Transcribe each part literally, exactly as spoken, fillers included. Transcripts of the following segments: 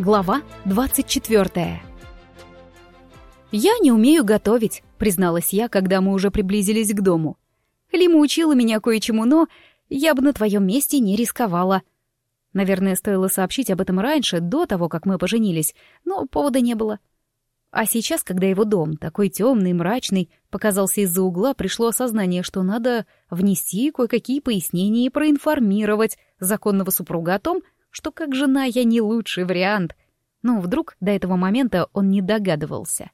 Глава двадцать четвёртая. «Я не умею готовить», — призналась я, когда мы уже приблизились к дому. «Лима учила меня кое-чему, но я бы на твоем месте не рисковала». Наверное, стоило сообщить об этом раньше, до того, как мы поженились, но повода не было. А сейчас, когда его дом, такой темный, мрачный, показался из-за угла, пришло осознание, что надо внести кое-какие пояснения и проинформировать законного супруга о том, что как жена я не лучший вариант. Но вдруг до этого момента он не догадывался.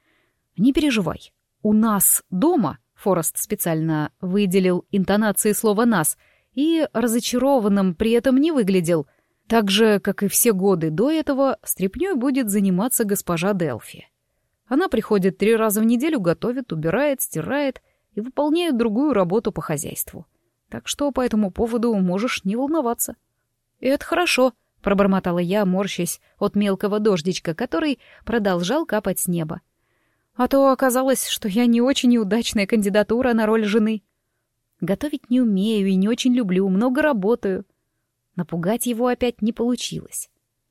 «Не переживай. У нас дома», — Форест специально выделил интонации слова «нас», и разочарованным при этом не выглядел. Так же, как и все годы до этого, стряпнёй будет заниматься госпожа Делфи. Она приходит три раза в неделю, готовит, убирает, стирает и выполняет другую работу по хозяйству. Так что по этому поводу можешь не волноваться. «И это хорошо», — пробормотала я, морщась от мелкого дождичка, который продолжал капать с неба. «А то оказалось, что я не очень удачная кандидатура на роль жены. Готовить не умею и не очень люблю, много работаю». Напугать его опять не получилось.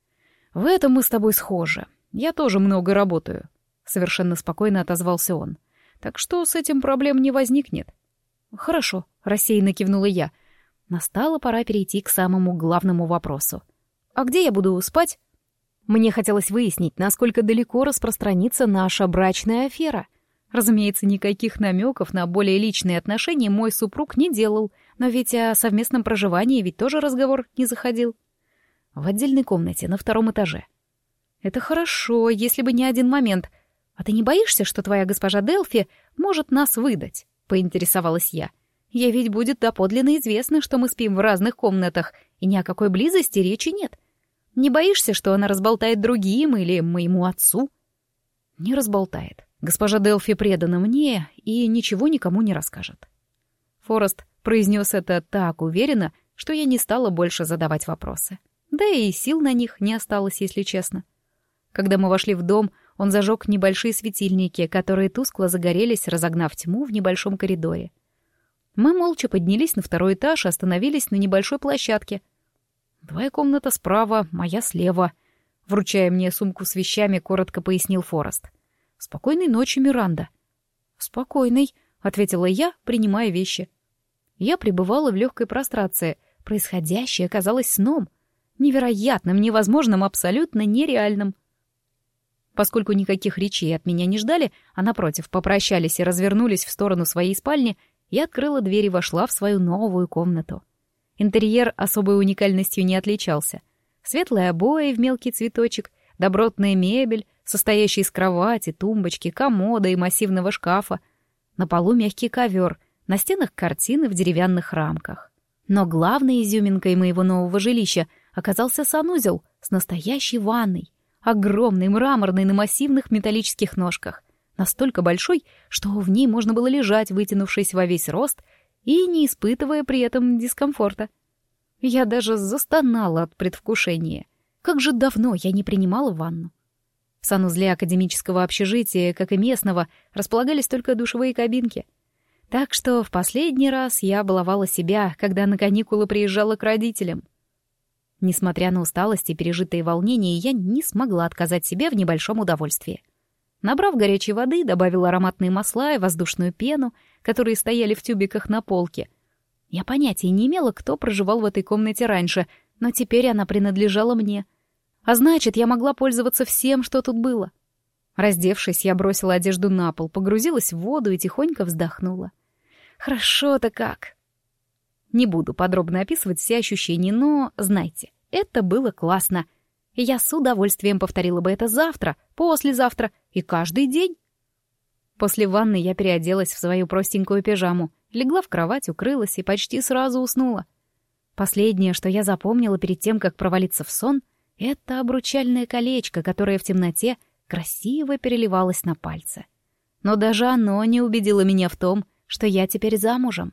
«В этом мы с тобой схожи. Я тоже много работаю», — совершенно спокойно отозвался он. «Так что с этим проблем не возникнет». «Хорошо», — рассеянно кивнула я. Настала пора перейти к самому главному вопросу. «А где я буду спать?» Мне хотелось выяснить, насколько далеко распространится наша брачная афера. Разумеется, никаких намеков на более личные отношения мой супруг не делал, но ведь о совместном проживании ведь тоже разговор не заходил. В отдельной комнате на втором этаже. «Это хорошо, если бы не один момент. А ты не боишься, что твоя госпожа Делфи может нас выдать?» — поинтересовалась я. «Ей ведь будет доподлинно известно, что мы спим в разных комнатах, и ни о какой близости речи нет. Не боишься, что она разболтает другим или моему отцу?» «Не разболтает. Госпожа Делфи предана мне и ничего никому не расскажет». Форест произнес это так уверенно, что я не стала больше задавать вопросы. Да и сил на них не осталось, если честно. Когда мы вошли в дом, он зажег небольшие светильники, которые тускло загорелись, разогнав тьму в небольшом коридоре. Мы молча поднялись на второй этаж и остановились на небольшой площадке. «Твоя комната справа, моя слева», — вручая мне сумку с вещами, коротко пояснил Форест. «Спокойной ночи, Миранда». «Спокойной», — ответила я, принимая вещи. Я пребывала в легкой прострации. Происходящее казалось сном. Невероятным, невозможным, абсолютно нереальным. Поскольку никаких речей от меня не ждали, а напротив попрощались и развернулись в сторону своей спальни, я открыла дверь и вошла в свою новую комнату. Интерьер особой уникальностью не отличался. Светлые обои в мелкий цветочек, добротная мебель, состоящая из кровати, тумбочки, комода и массивного шкафа. На полу мягкий ковер, на стенах картины в деревянных рамках. Но главной изюминкой моего нового жилища оказался санузел с настоящей ванной, огромный, мраморный, на массивных металлических ножках. Настолько большой, что в ней можно было лежать, вытянувшись во весь рост, и не испытывая при этом дискомфорта. Я даже застонала от предвкушения. Как же давно я не принимала ванну. В санузле академического общежития, как и местного, располагались только душевые кабинки. Так что в последний раз я баловала себя, когда на каникулы приезжала к родителям. Несмотря на усталость и пережитые волнения, я не смогла отказать себе в небольшом удовольствии. Набрав горячей воды, добавила ароматные масла и воздушную пену, которые стояли в тюбиках на полке. Я понятия не имела, кто проживал в этой комнате раньше, но теперь она принадлежала мне. А значит, я могла пользоваться всем, что тут было. Раздевшись, я бросила одежду на пол, погрузилась в воду и тихонько вздохнула. Хорошо-то как! Не буду подробно описывать все ощущения, но, знайте, это было классно. И я с удовольствием повторила бы это завтра, послезавтра и каждый день. После ванны я переоделась в свою простенькую пижаму, легла в кровать, укрылась и почти сразу уснула. Последнее, что я запомнила перед тем, как провалиться в сон, это обручальное колечко, которое в темноте красиво переливалось на пальце. Но даже оно не убедило меня в том, что я теперь замужем.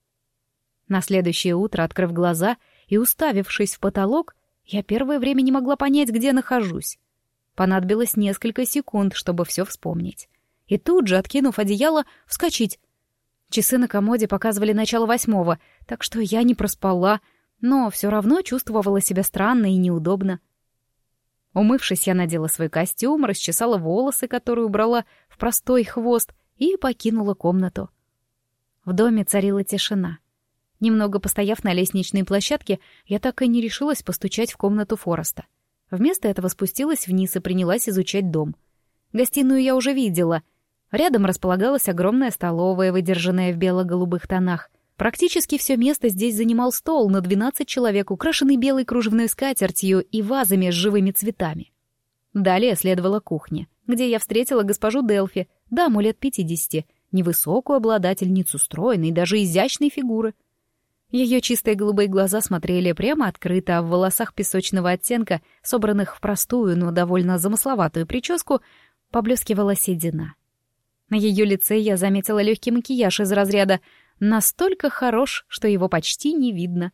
На следующее утро, открыв глаза и уставившись в потолок, я первое время не могла понять, где нахожусь. Понадобилось несколько секунд, чтобы все вспомнить. И тут же, откинув одеяло, вскочить. Часы на комоде показывали начало восьмого, так что я не проспала, но все равно чувствовала себя странно и неудобно. Умывшись, я надела свой костюм, расчесала волосы, которые убрала в простой хвост, и покинула комнату. В доме царила тишина. Немного постояв на лестничной площадке, я так и не решилась постучать в комнату Фореста. Вместо этого спустилась вниз и принялась изучать дом. Гостиную я уже видела. Рядом располагалась огромная столовая, выдержанная в бело-голубых тонах. Практически все место здесь занимал стол на двенадцать человек, украшенный белой кружевной скатертью и вазами с живыми цветами. Далее следовала кухня, где я встретила госпожу Делфи, даму лет пятидесяти, невысокую обладательницу стройной, даже изящной фигуры. Ее чистые голубые глаза смотрели прямо открыто, а в волосах песочного оттенка, собранных в простую, но довольно замысловатую прическу, поблескивала седина. На ее лице я заметила легкий макияж из разряда «настолько хорош, что его почти не видно».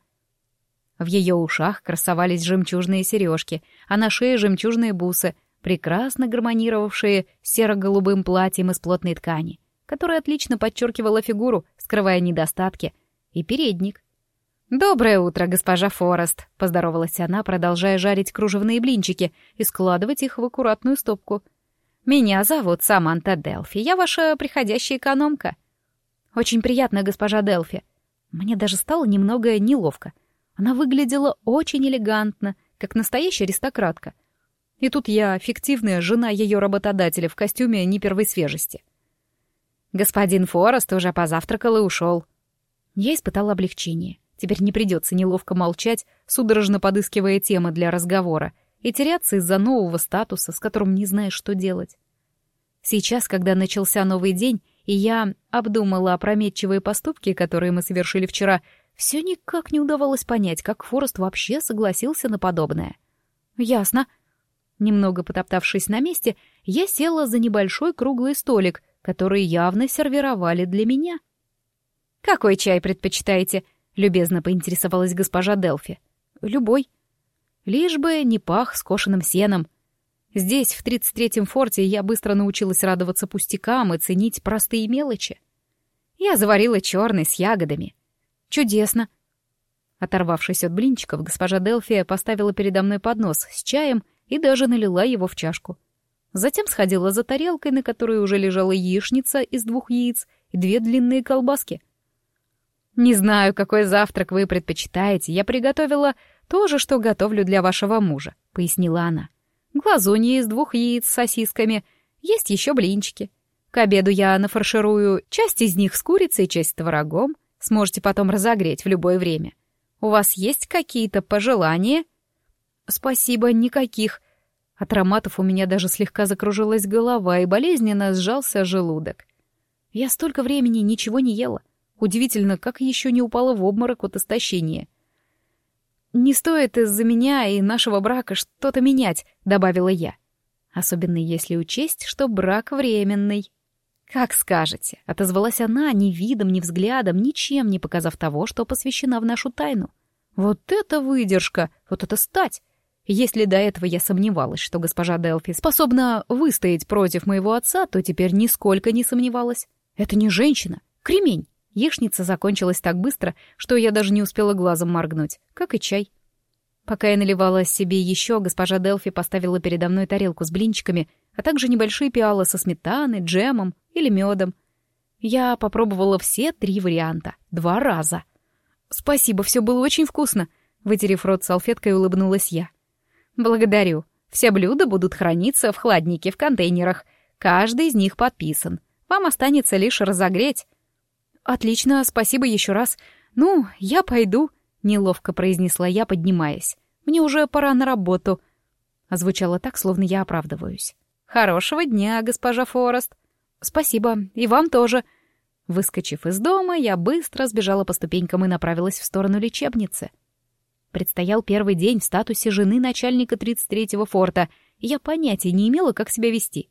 В ее ушах красовались жемчужные сережки, а на шее жемчужные бусы, прекрасно гармонировавшие с серо-голубым платьем из плотной ткани, которое отлично подчеркивало фигуру, скрывая недостатки, и передник. «Доброе утро, госпожа Форест», — поздоровалась она, продолжая жарить кружевные блинчики и складывать их в аккуратную стопку. «Меня зовут Саманта Делфи, я ваша приходящая экономка». «Очень приятно, госпожа Делфи». Мне даже стало немного неловко. Она выглядела очень элегантно, как настоящая аристократка. И тут я фиктивная жена ее работодателя в костюме не первой свежести. «Господин Форест уже позавтракал и ушел». Я испытала облегчение. Теперь не придется неловко молчать, судорожно подыскивая темы для разговора, и теряться из-за нового статуса, с которым не знаешь, что делать. Сейчас, когда начался новый день, и я обдумала опрометчивые поступки, которые мы совершили вчера, все никак не удавалось понять, как Форест вообще согласился на подобное. «Ясно». Немного потоптавшись на месте, я села за небольшой круглый столик, который явно сервировали для меня. «Какой чай предпочитаете?» — любезно поинтересовалась госпожа Делфи. «Любой. Лишь бы не пах скошенным сеном. Здесь, в тридцать третьем форте, я быстро научилась радоваться пустякам и ценить простые мелочи. Я заварила черный с ягодами. Чудесно!» Оторвавшись от блинчиков, госпожа Делфи поставила передо мной поднос с чаем и даже налила его в чашку. Затем сходила за тарелкой, на которой уже лежала яичница из двух яиц и две длинные колбаски. «Не знаю, какой завтрак вы предпочитаете. Я приготовила то же, что готовлю для вашего мужа», — пояснила она. «Глазунья из двух яиц с сосисками. Есть еще блинчики. К обеду я нафарширую часть из них с курицей, часть с творогом. Сможете потом разогреть в любое время. У вас есть какие-то пожелания?» «Спасибо, никаких». От ароматов у меня даже слегка закружилась голова и болезненно сжался желудок. Я столько времени ничего не ела. Удивительно, как еще не упала в обморок от истощения. «Не стоит из-за меня и нашего брака что-то менять», — добавила я. «Особенно если учесть, что брак временный». «Как скажете», — отозвалась она, ни видом, ни взглядом, ничем не показав того, что посвящена в нашу тайну. «Вот это выдержка! Вот это стать!» Если до этого я сомневалась, что госпожа Делфи способна выстоять против моего отца, то теперь нисколько не сомневалась. Это не женщина, кремень. Яичница закончилась так быстро, что я даже не успела глазом моргнуть, как и чай. Пока я наливала себе еще, госпожа Делфи поставила передо мной тарелку с блинчиками, а также небольшие пиалы со сметаной, джемом или медом. Я попробовала все три варианта, два раза. «Спасибо, все было очень вкусно», — вытерев рот салфеткой, улыбнулась я. «Благодарю. Все блюда будут храниться в хладнике в контейнерах. Каждый из них подписан. Вам останется лишь разогреть». «Отлично, спасибо еще раз. Ну, я пойду», — неловко произнесла я, поднимаясь. «Мне уже пора на работу». Озвучало так, словно я оправдываюсь. «Хорошего дня, госпожа Форест». «Спасибо, и вам тоже». Выскочив из дома, я быстро сбежала по ступенькам и направилась в сторону лечебницы. Предстоял первый день в статусе жены начальника тридцать третьего форта, и я понятия не имела, как себя вести.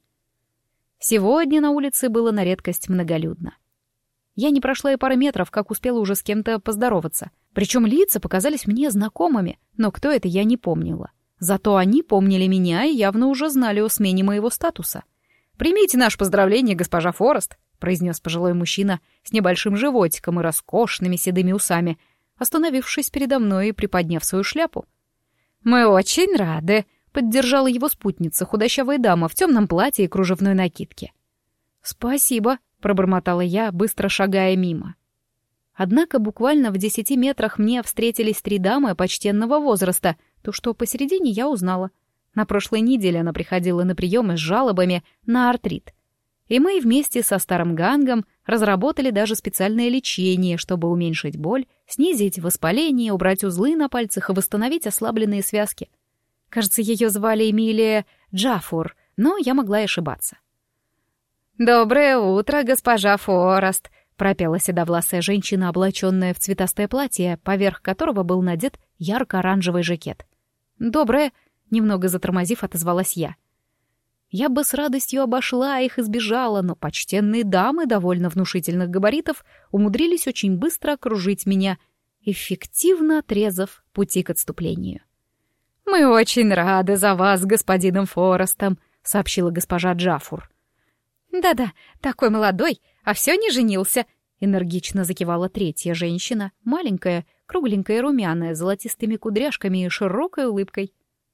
Сегодня на улице было на редкость многолюдно. Я не прошла и пары метров, как успела уже с кем-то поздороваться. Причем лица показались мне знакомыми, но кто это, я не помнила. Зато они помнили меня и явно уже знали о смене моего статуса. «Примите наше поздравление, госпожа Форест», — произнес пожилой мужчина с небольшим животиком и роскошными седыми усами, остановившись передо мной и приподняв свою шляпу. «Мы очень рады. поддержала его спутница, худощавая дама в темном платье и кружевной накидке. «Спасибо», — пробормотала я, быстро шагая мимо. Однако буквально в десяти метрах мне встретились три дамы почтенного возраста, то, что посередине, я узнала. На прошлой неделе она приходила на приемы с жалобами на артрит. И мы вместе со старым Гангом разработали даже специальное лечение, чтобы уменьшить боль, снизить воспаление, убрать узлы на пальцах и восстановить ослабленные связки. Кажется, ее звали Эмилия Джафур, но я могла и ошибаться. «Доброе утро, госпожа Форест», — пропела седовласая женщина, облаченная в цветастое платье, поверх которого был надет ярко-оранжевый жакет. «Доброе», — немного затормозив, отозвалась я. Я бы с радостью обошла их и сбежала, но почтенные дамы довольно внушительных габаритов умудрились очень быстро окружить меня, эффективно отрезав пути к отступлению. «Мы очень рады за вас с господином Форестом», — сообщила госпожа Джафур. «Да-да, такой молодой, а все не женился», — энергично закивала третья женщина, маленькая, кругленькая, румяная, с золотистыми кудряшками и широкой улыбкой.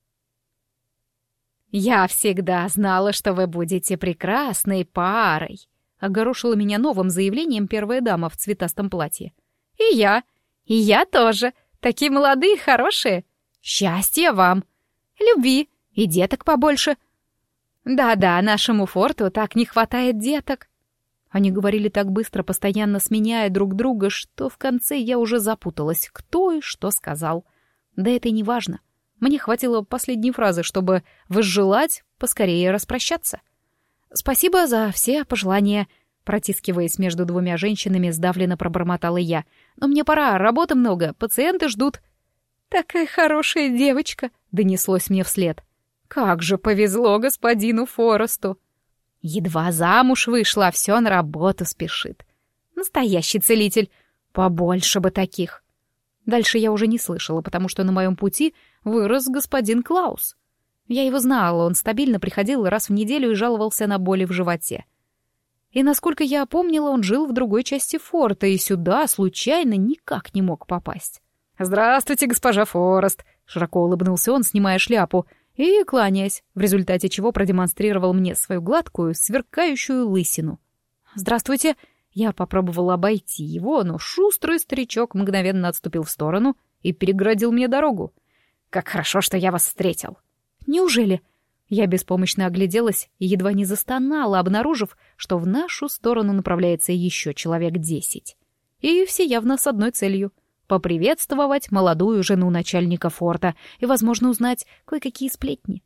«Я всегда знала, что вы будете прекрасной парой», — огорошила меня новым заявлением первая дама в цветастом платье. «И я, и я тоже. Такие молодые, хорошие. Счастья вам, любви и деток побольше. Да-да, нашему форту так не хватает деток». Они говорили так быстро, постоянно сменяя друг друга, что в конце я уже запуталась, кто и что сказал. Да это и не важно. Мне хватило последней фразы, чтобы возжелать поскорее распрощаться. «Спасибо за все пожелания», — протискиваясь между двумя женщинами, сдавленно пробормотала я. «Но мне пора, работы много, пациенты ждут». «Такая хорошая девочка», — донеслось мне вслед. «Как же повезло господину Форесту!» «Едва замуж вышла, а все на работу спешит. Настоящий целитель. Побольше бы таких». Дальше я уже не слышала, потому что на моем пути вырос господин Клаус. Я его знала, он стабильно приходил раз в неделю и жаловался на боли в животе. И, насколько я помнила, он жил в другой части форта и сюда случайно никак не мог попасть. «Здравствуйте, госпожа Форест!» — широко улыбнулся он, снимая шляпу, и кланяясь, в результате чего продемонстрировал мне свою гладкую, сверкающую лысину. «Здравствуйте!» Я попробовала обойти его, но шустрый старичок мгновенно отступил в сторону и переградил мне дорогу. «Как хорошо, что я вас встретил!» «Неужели?» Я беспомощно огляделась и едва не застонала, обнаружив, что в нашу сторону направляется еще человек десять. И все явно с одной целью — поприветствовать молодую жену начальника форта и, возможно, узнать кое-какие сплетни.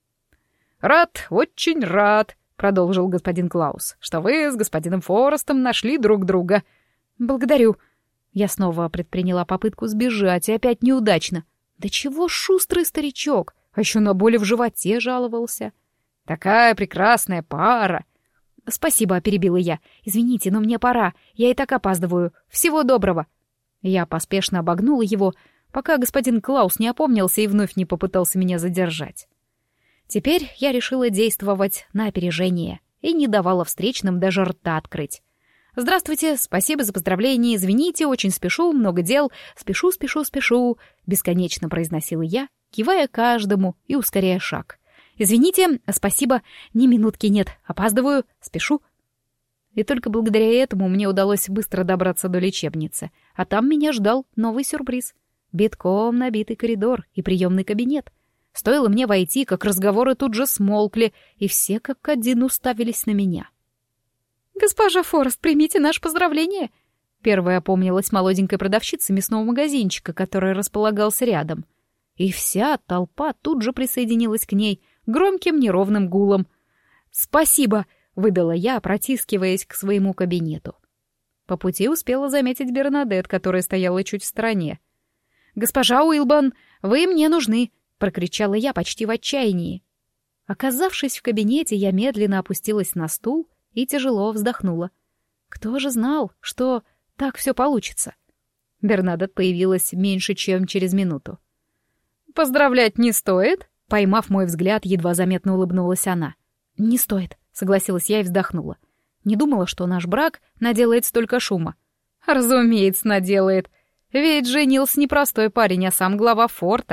«Рад, очень рад!» — продолжил господин Клаус, — что вы с господином Форестом нашли друг друга. «Благодарю». Я снова предприняла попытку сбежать, и опять неудачно. Да чего шустрый старичок, а еще на боли в животе жаловался. «Такая прекрасная пара!» «Спасибо», — перебила я. «Извините, но мне пора, я и так опаздываю. Всего доброго». Я поспешно обогнула его, пока господин Клаус не опомнился и вновь не попытался меня задержать. Теперь я решила действовать на опережение и не давала встречным даже рта открыть. «Здравствуйте, спасибо за поздравление, извините, очень спешу, много дел, спешу, спешу, спешу», — бесконечно произносила я, кивая каждому и ускоряя шаг. «Извините, спасибо, ни минутки нет, опаздываю, спешу». И только благодаря этому мне удалось быстро добраться до лечебницы, а там меня ждал новый сюрприз. Битком набитый коридор и приемный кабинет. Стоило мне войти, как разговоры тут же смолкли, и все как один уставились на меня. «Госпожа Форест, примите наше поздравление!» Первая опомнилась молоденькая продавщица мясного магазинчика, который располагался рядом. И вся толпа тут же присоединилась к ней громким неровным гулом. «Спасибо!» — выдала я, протискиваясь к своему кабинету. По пути успела заметить Бернадет, которая стояла чуть в стороне. «Госпожа Уилбан, вы мне нужны!» — прокричала я почти в отчаянии. Оказавшись в кабинете, я медленно опустилась на стул и тяжело вздохнула. Кто же знал, что так все получится? Бернадет появилась меньше, чем через минуту. «Поздравлять не стоит?» — поймав мой взгляд, едва заметно улыбнулась она. «Не стоит», — согласилась я и вздохнула. Не думала, что наш брак наделает столько шума. «Разумеется, наделает. Ведь женился не простой парень, а сам глава форта.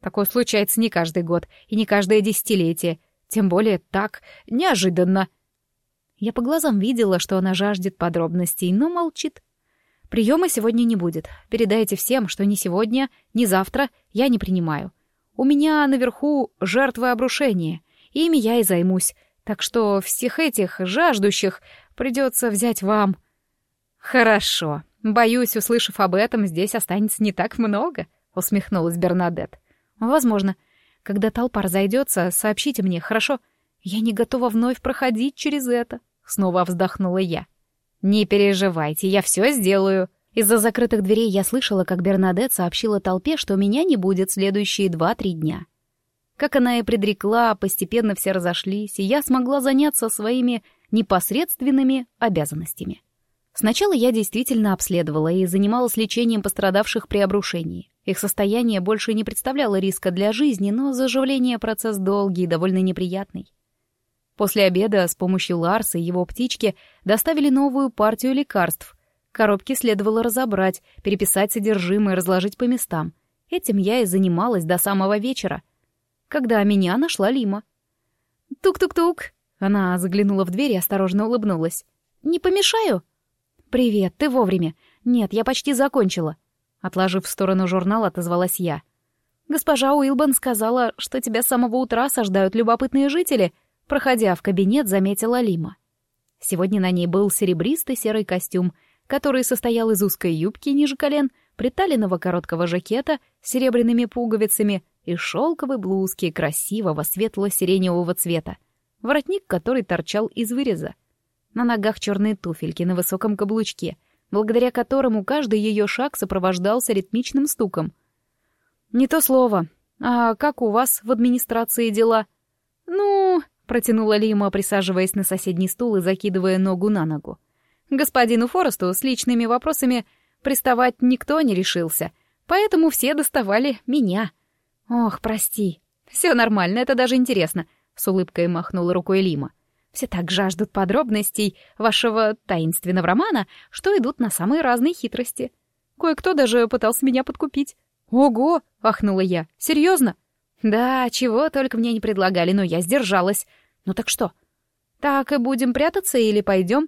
Такое случается не каждый год и не каждое десятилетие. Тем более так неожиданно. Я по глазам видела, что она жаждет подробностей, но молчит. Приема сегодня не будет. Передайте всем, что ни сегодня, ни завтра я не принимаю. У меня наверху жертвы обрушения. Ими я и займусь. Так что всех этих жаждущих придется взять вам. Хорошо. Боюсь, услышав об этом, здесь останется не так много, усмехнулась Бернадетт. Возможно. Когда толпа разойдется, сообщите мне, хорошо? Я не готова вновь проходить через это. Снова вздохнула я. Не переживайте, я все сделаю. Из-за закрытых дверей я слышала, как Бернадетт сообщила толпе, что меня не будет следующие два-три дня. Как она и предрекла, постепенно все разошлись, и я смогла заняться своими непосредственными обязанностями. Сначала я действительно обследовала и занималась лечением пострадавших при обрушении. Их состояние больше не представляло риска для жизни, но заживление — процесс долгий и довольно неприятный. После обеда с помощью Ларса и его птички доставили новую партию лекарств. Коробки следовало разобрать, переписать содержимое, разложить по местам. Этим я и занималась до самого вечера, когда меня нашла Лима. «Тук-тук-тук!» Она заглянула в дверь и осторожно улыбнулась. «Не помешаю?» «Привет, ты вовремя. Нет, я почти закончила». Отложив в сторону журнал, отозвалась я. «Госпожа Уилбан сказала, что тебя с самого утра осаждают любопытные жители», проходя в кабинет, заметила Лима. Сегодня на ней был серебристый серый костюм, который состоял из узкой юбки ниже колен, приталенного короткого жакета с серебряными пуговицами и шелковой блузки красивого светло-сиреневого цвета, воротник который торчал из выреза. На ногах черные туфельки на высоком каблучке, благодаря которому каждый ее шаг сопровождался ритмичным стуком. «Не то слово. А как у вас в администрации дела?» «Ну...» — протянула Лима, присаживаясь на соседний стул и закидывая ногу на ногу. «Господину Форесту с личными вопросами приставать никто не решился, поэтому все доставали меня». «Ох, прости. Все нормально, это даже интересно», — с улыбкой махнула рукой Лима. «Все так жаждут подробностей вашего таинственного романа, что идут на самые разные хитрости. Кое-кто даже пытался меня подкупить». «Ого!» — ахнула я. «Серьезно?» «Да, чего только мне не предлагали, но я сдержалась. Ну так что? Так и будем прятаться или пойдем?»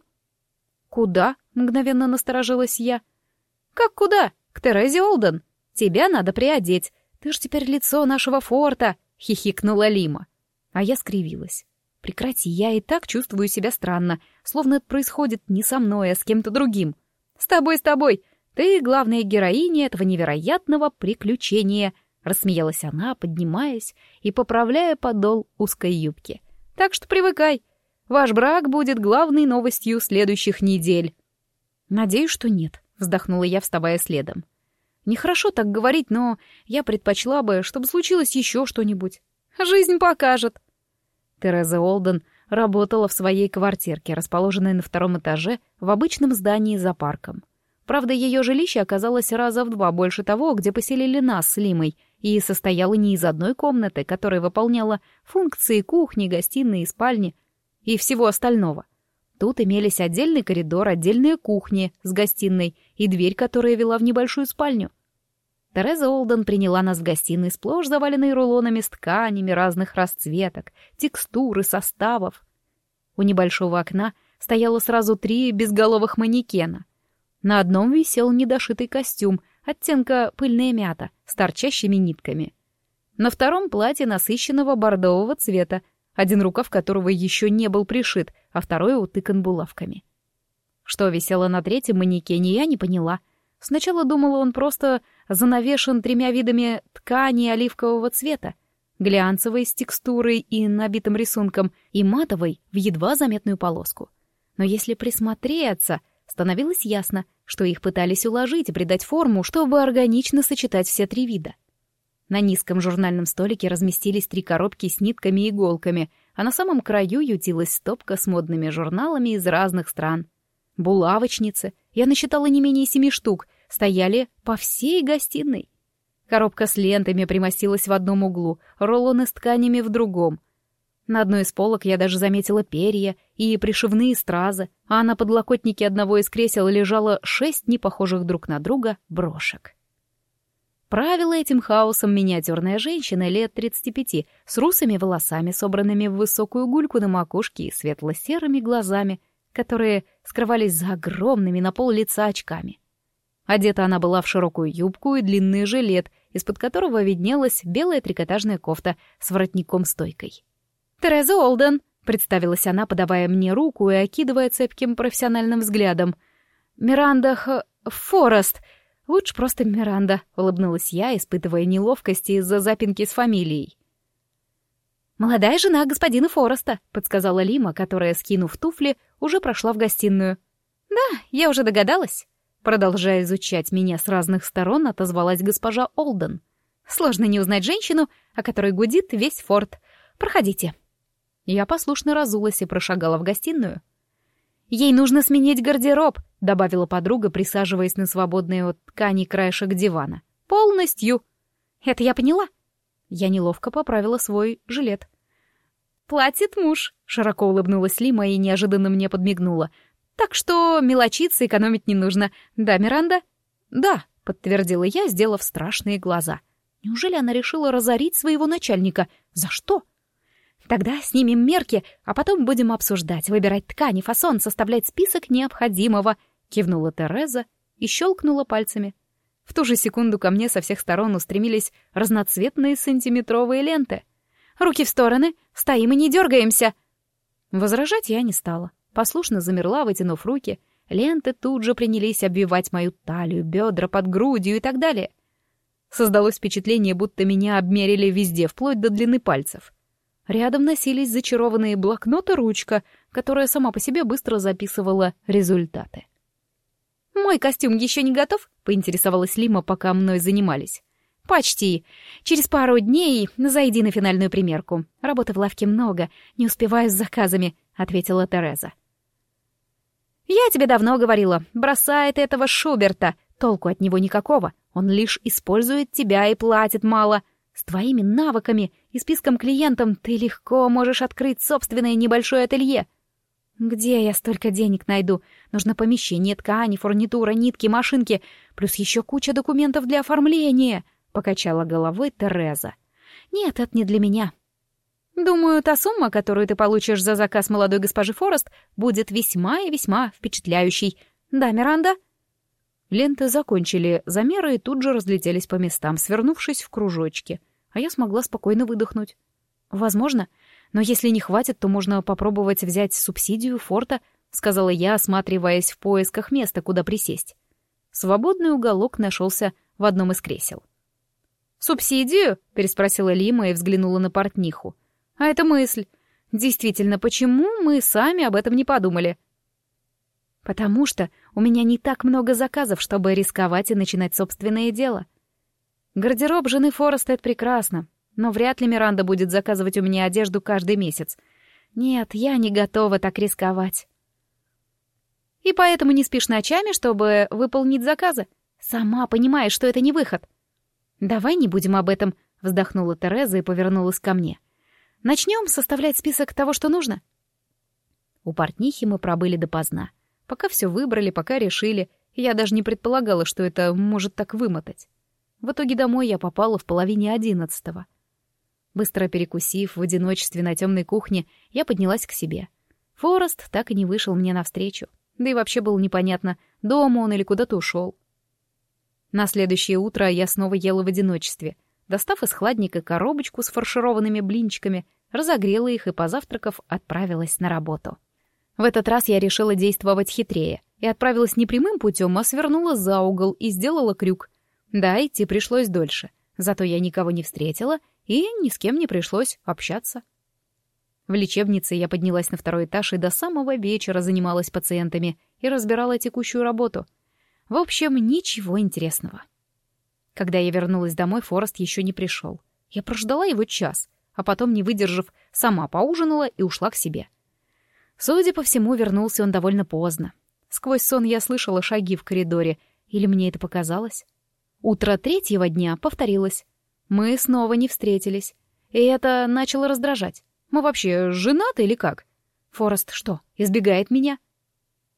«Куда?» — мгновенно насторожилась я. «Как куда? К Терезе Олден. Тебя надо приодеть. Ты ж теперь лицо нашего форта!» — хихикнула Лима. А я скривилась. «Прекрати, я и так чувствую себя странно, словно это происходит не со мной, а с кем-то другим. С тобой, с тобой. Ты главная героиня этого невероятного приключения», — рассмеялась она, поднимаясь и поправляя подол узкой юбки. «Так что привыкай. Ваш брак будет главной новостью следующих недель». «Надеюсь, что нет», — вздохнула я, вставая следом. «Нехорошо так говорить, но я предпочла бы, чтобы случилось еще что-нибудь. Жизнь покажет». Тереза Олден работала в своей квартирке, расположенной на втором этаже в обычном здании за парком. Правда, ее жилище оказалось раза в два больше того, где поселили нас с Лимой, и состояло не из одной комнаты, которая выполняла функции кухни, гостиной и спальни, и всего остального. Тут имелись отдельный коридор, отдельная кухня с гостиной и дверь, которая вела в небольшую спальню. Тереза Олден приняла нас в гостиной, сплошь заваленной рулонами с тканями разных расцветок, текстур и составов. У небольшого окна стояло сразу три безголовых манекена. На одном висел недошитый костюм, оттенка пыльная мята, с торчащими нитками. На втором платье насыщенного бордового цвета, один рукав которого еще не был пришит, а второй утыкан булавками. Что висело на третьем манекене, я не поняла. Сначала думала, он просто занавешен тремя видами ткани оливкового цвета, глянцевой с текстурой и набитым рисунком, и матовой в едва заметную полоску. Но если присмотреться, становилось ясно, что их пытались уложить и придать форму, чтобы органично сочетать все три вида. На низком журнальном столике разместились три коробки с нитками и иголками, а на самом краю ютилась стопка с модными журналами из разных стран. Булавочницы, я насчитала не менее семи штук, стояли по всей гостиной. Коробка с лентами примостилась в одном углу, рулоны с тканями в другом. На одной из полок я даже заметила перья и пришивные стразы, а на подлокотнике одного из кресел лежало шесть непохожих друг на друга брошек. Правила этим хаосом миниатюрная женщина лет тридцати пяти, с русыми волосами, собранными в высокую гульку на макушке и светло-серыми глазами, которые скрывались за огромными на пол лица очками. Одета она была в широкую юбку и длинный жилет, из-под которого виднелась белая трикотажная кофта с воротником-стойкой. «Тереза Олден», — представилась она, подавая мне руку и окидывая цепким профессиональным взглядом. «Миранда Х... Форест. Лучше просто Миранда», — улыбнулась я, испытывая неловкость из-за запинки с фамилией. «Молодая жена господина Фореста», — подсказала Лима, которая, скинув туфли, уже прошла в гостиную. «Да, я уже догадалась». Продолжая изучать меня с разных сторон, отозвалась госпожа Олден. «Сложно не узнать женщину, о которой гудит весь форт. Проходите». Я послушно разулась и прошагала в гостиную. «Ей нужно сменить гардероб», — добавила подруга, присаживаясь на свободный от ткани краешек дивана. «Полностью». «Это я поняла». Я неловко поправила свой жилет. «Платит муж», — широко улыбнулась Лима и неожиданно мне подмигнула. «Так что мелочиться экономить не нужно. Да, Миранда?» «Да», — подтвердила я, сделав страшные глаза. «Неужели она решила разорить своего начальника? За что?» «Тогда снимем мерки, а потом будем обсуждать, выбирать ткани, фасон, составлять список необходимого», — кивнула Тереза и щелкнула пальцами. В ту же секунду ко мне со всех сторон устремились разноцветные сантиметровые ленты. «Руки в стороны, стоим и не дергаемся!» Возражать я не стала. Послушно замерла, вытянув руки. Ленты тут же принялись обвивать мою талию, бедра, под грудью и так далее. Создалось впечатление, будто меня обмерили везде, вплоть до длины пальцев. Рядом носились зачарованные блокнот и ручка, которая сама по себе быстро записывала результаты. «Мой костюм еще не готов?» — поинтересовалась Лима, пока мной занимались. «Почти. Через пару дней зайди на финальную примерку. Работы в лавке много, не успеваю с заказами», — ответила Тереза. «Я тебе давно говорила, бросай ты этого Шуберта, толку от него никакого, он лишь использует тебя и платит мало. С твоими навыками и списком клиентов ты легко можешь открыть собственное небольшое ателье». «Где я столько денег найду? Нужно помещение, ткани, фурнитура, нитки, машинки, плюс еще куча документов для оформления», — покачала головой Тереза. «Нет, это не для меня». «Думаю, та сумма, которую ты получишь за заказ молодой госпожи Форест, будет весьма и весьма впечатляющей. Да, Миранда?» Ленты закончили замеры и тут же разлетелись по местам, свернувшись в кружочки, а я смогла спокойно выдохнуть. «Возможно, но если не хватит, то можно попробовать взять субсидию форта», — сказала я, осматриваясь в поисках места, куда присесть. Свободный уголок нашелся в одном из кресел. «Субсидию?» — переспросила Лима и взглянула на портниху. «А это мысль. Действительно, почему мы сами об этом не подумали?» «Потому что у меня не так много заказов, чтобы рисковать и начинать собственное дело. Гардероб жены Фореста — это прекрасно, но вряд ли Миранда будет заказывать у меня одежду каждый месяц. Нет, я не готова так рисковать». «И поэтому не спишь ночами, чтобы выполнить заказы? Сама понимаешь, что это не выход». «Давай не будем об этом», — вздохнула Тереза и повернулась ко мне. «Начнем составлять список того, что нужно». У портнихи мы пробыли допоздна. Пока все выбрали, пока решили. Я даже не предполагала, что это может так вымотать. В итоге домой я попала в половине одиннадцатого. Быстро перекусив в одиночестве на темной кухне, я поднялась к себе. Форест так и не вышел мне навстречу. Да и вообще было непонятно, дома он или куда-то ушел. На следующее утро я снова ела в одиночестве. Достав из хладника коробочку с фаршированными блинчиками, разогрела их и, позавтракав, отправилась на работу. В этот раз я решила действовать хитрее и отправилась не прямым путем, а свернула за угол и сделала крюк. Да, идти пришлось дольше, зато я никого не встретила и ни с кем не пришлось общаться. В лечебнице я поднялась на второй этаж и до самого вечера занималась пациентами и разбирала текущую работу. В общем, ничего интересного. Когда я вернулась домой, Форест еще не пришел. Я прождала его час, а потом, не выдержав, сама поужинала и ушла к себе. Судя по всему, вернулся он довольно поздно. Сквозь сон я слышала шаги в коридоре, или мне это показалось? Утро третьего дня повторилось. Мы снова не встретились, и это начало раздражать. Мы вообще женаты или как? Форест что, избегает меня?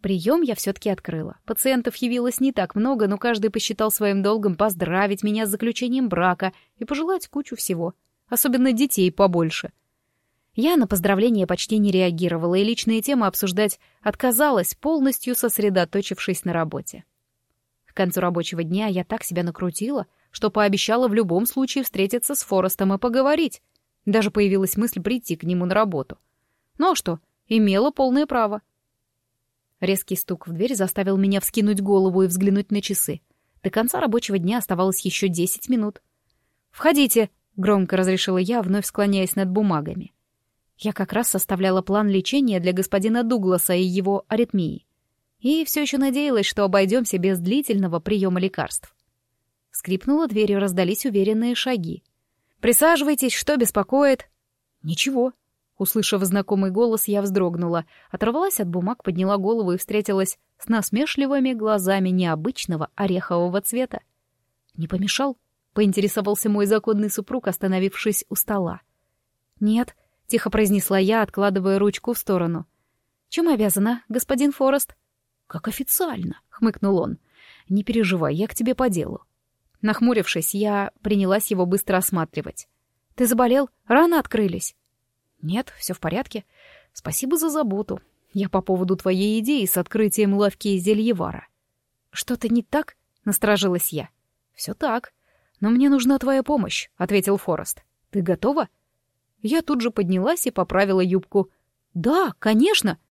Прием я все-таки открыла. Пациентов явилось не так много, но каждый посчитал своим долгом поздравить меня с заключением брака и пожелать кучу всего. Особенно детей побольше. Я на поздравления почти не реагировала и личные темы обсуждать отказалась, полностью сосредоточившись на работе. К концу рабочего дня я так себя накрутила, что пообещала в любом случае встретиться с Форестом и поговорить. Даже появилась мысль прийти к нему на работу. Ну а что, имела полное право. Резкий стук в дверь заставил меня вскинуть голову и взглянуть на часы. До конца рабочего дня оставалось еще десять минут. «Входите!» — громко разрешила я, вновь склоняясь над бумагами. Я как раз составляла план лечения для господина Дугласа и его аритмии. И все еще надеялась, что обойдемся без длительного приема лекарств. Скрипнула дверь, и раздались уверенные шаги. «Присаживайтесь, что беспокоит?» «Ничего». Услышав знакомый голос, я вздрогнула, оторвалась от бумаг, подняла голову и встретилась с насмешливыми глазами необычного орехового цвета. «Не помешал?» — поинтересовался мой законный супруг, остановившись у стола. «Нет», — тихо произнесла я, откладывая ручку в сторону. «Чем обязана, господин Форест?» «Как официально», — хмыкнул он. «Не переживай, я к тебе по делу». Нахмурившись, я принялась его быстро осматривать. «Ты заболел? Рано открылись?» «Нет, все в порядке. Спасибо за заботу. Я по поводу твоей идеи с открытием лавки зельевара». «Что-то не так?» — насторожилась я. «Все так. Но мне нужна твоя помощь», — ответил Форест. «Ты готова?» Я тут же поднялась и поправила юбку. «Да, конечно!»